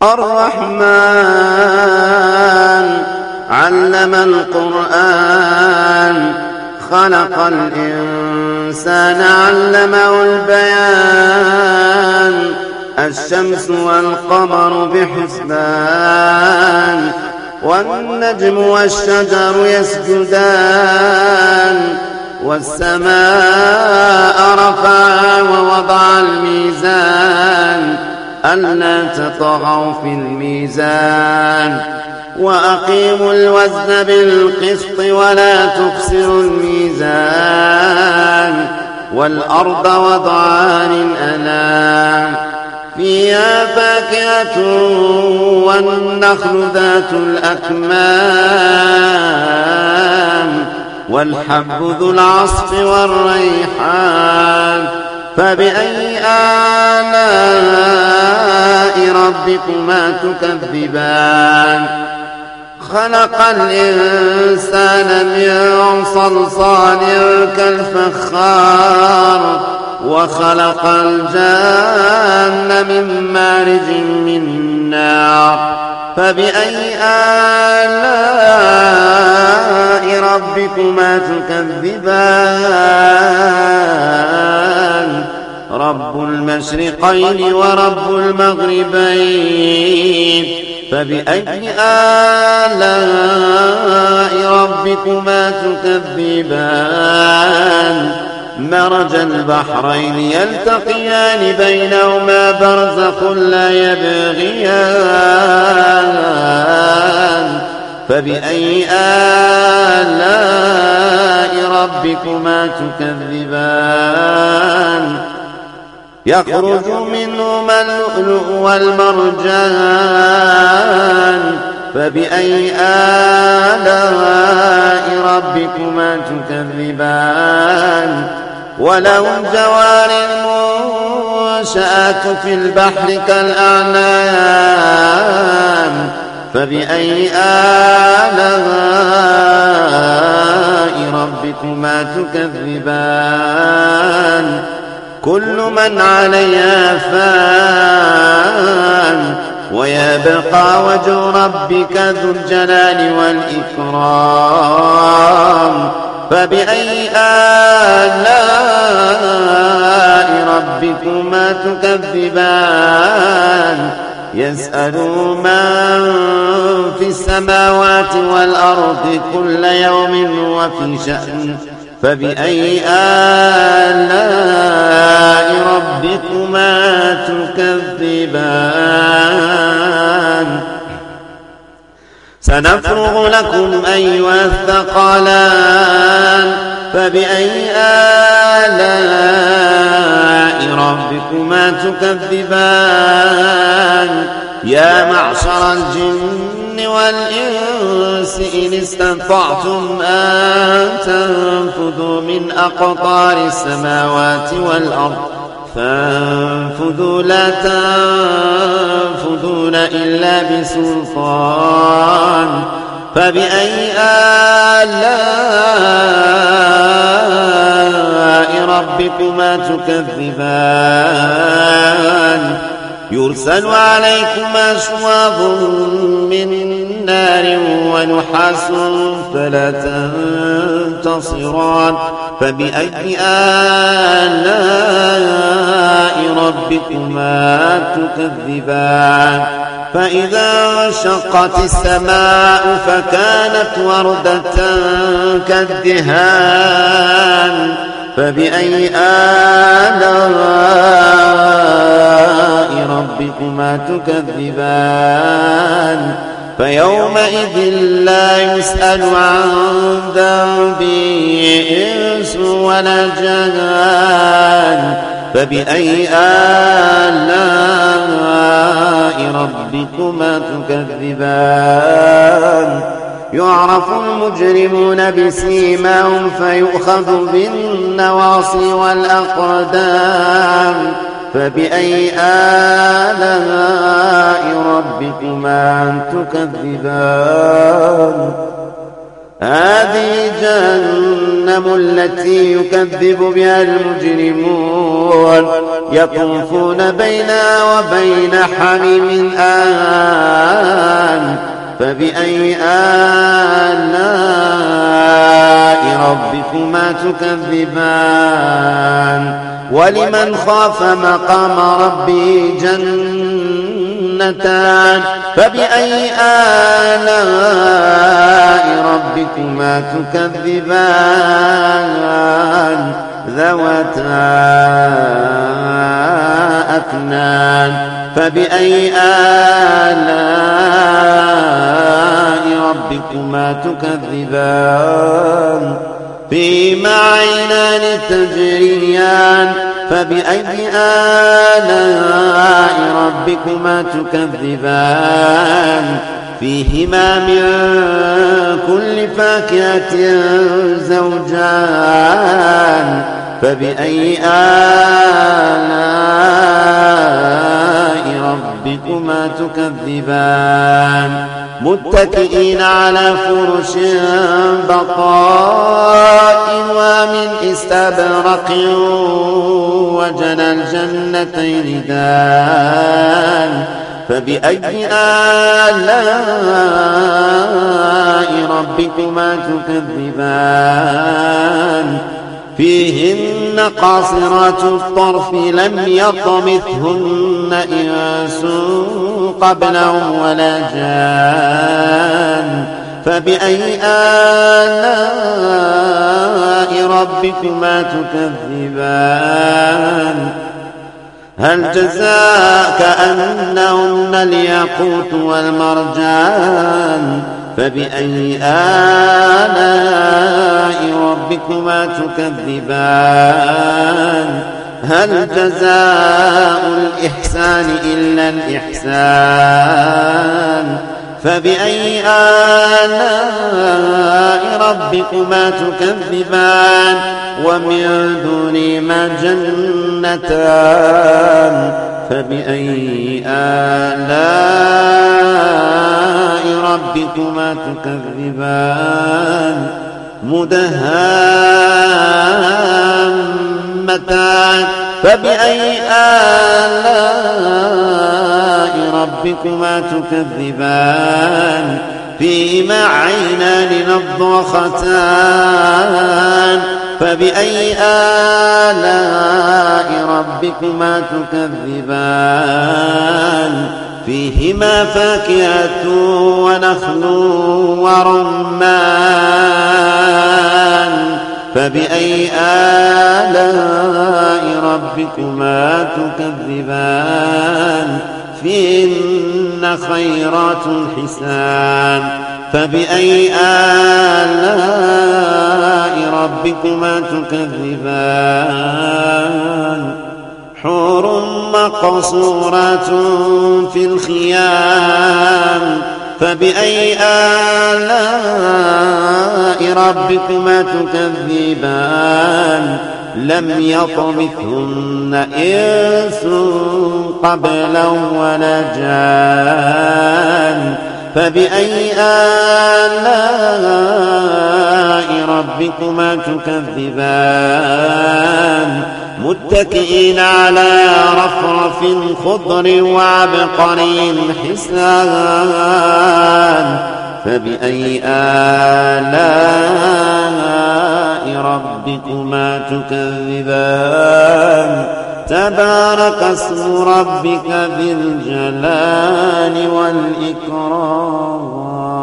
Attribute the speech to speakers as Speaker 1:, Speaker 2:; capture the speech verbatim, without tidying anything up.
Speaker 1: الرحمن علم القرآن خلق الإنسان علمه البيان الشمس والقمر بحسبان والنجم والشجر يسجدان والسماء رفعها ووضع الميزان ألا تطغوا في الميزان وأقيموا الوزن بالقسط ولا تخسروا الميزان والأرض وضعها للأنام فيها فاكهة والنخل ذات الأكمام والحب ذو العصف والريحان فبأي آلاء ربكما تكذبان خلق الإنسان من صلصال كالفخار وخلق الجان من مارج من نار فبأي آلاء ربكما تكذبان رب المشرقين ورب المغربين فبأي آلاء ربكما تكذبان مرج البحرين يلتقيان بينهما برزخ لا يبغيان فبأي آلاء ربكما تكذبان يخرج منهما اللؤلؤ والمرجان فبأي آلاء ربكما تكذبان وله الجوار المنشآت في البحر كالأعلام فبأي آلاء ربكما تكذبان كل من عليها فان ويبقى وجه ربك ذو الجلال والإكرام فبأي آلاء ربكما تكذبان يسأل من في السماوات والأرض كل يوم وفي شأن فبأي آلاء ربكما تكذبان سنفرغ لكم أيها الثقلان فبأي آلاء ربكما تكذبان يا معشر الجن والإنس إن استطعتم أن تنفذوا من أقطار السماوات والأرض فانفذوا لا تنفذون إلا بسلطان فبأي آلاء ربكما تكذبان يرسل عليكما شواظ من نار ونحاس فلا تنتصران فبأي آلاء ربكما تكذبان فإذا انشقت السماء فكانت وردة كالدهان فبأي آلاء ربكما تكذبان فيومئذ لا يسأل عن ذنبه إنس ولا جان فبأي آلاء ربكما تكذبان يعرف المجرمون بسيماهم فيؤخذ بالنواصي والأقدام فبأي آلاء ربكما تكذبان هذه جنة جهنم التي يكذب بها المجرمون يطوفون بينها وبين حميم آن فبأي آلاء ربكما تكذبان ولمن خاف مقام ربه جنتان فبأي آلاء ربكما تكذبان ذوتا أفنان فبأي آلاء ربكما تكذبان فيهما عينان تجريان فبأي آلاء ربكما تكذبان فيهما من كل فاكهة زوجان فبأي آلاء ربكما تكذبان متكئين على فرش بطائنها من استبرق وجنى الجنتين دان فبأي آلاء ربكما تكذبان فيهن قاصرات الطرف لم يطمثهن إنس قبلهم ولا جان فبأي آلاء ربكما تكذبان هل جزاء كأنهن الياقوت والمرجان فبأي آلاء ربكما تكذبان هل جزاء الإحسان إلا الإحسان فبأي آلاء ربكما تكذبان ومن دونهما جنتان فبأي آلاء ربكما تكذبان مدهامتان فبأي آلاء ربكما تكذبان فيهما عينان نضاختان فبأي آلاء ربكما تكذبان فيهما فاكهة ونخل ورمان فبأي آلاء ربكما تكذبان فيهن خيرات حسان فبأي آلاء ربكما تكذبان حور مقصورات في الخيام فبأي آلاء ربكما تكذبان لم يطمثهن إنس قبلهم ولا جان فبأي آلاء ربكما تكذبان متكئين على رفرف خضر وعبقري حسان فبأي آلاء ربكما تكذبان تبارك اسم ربك ذي الجلال والإكرام.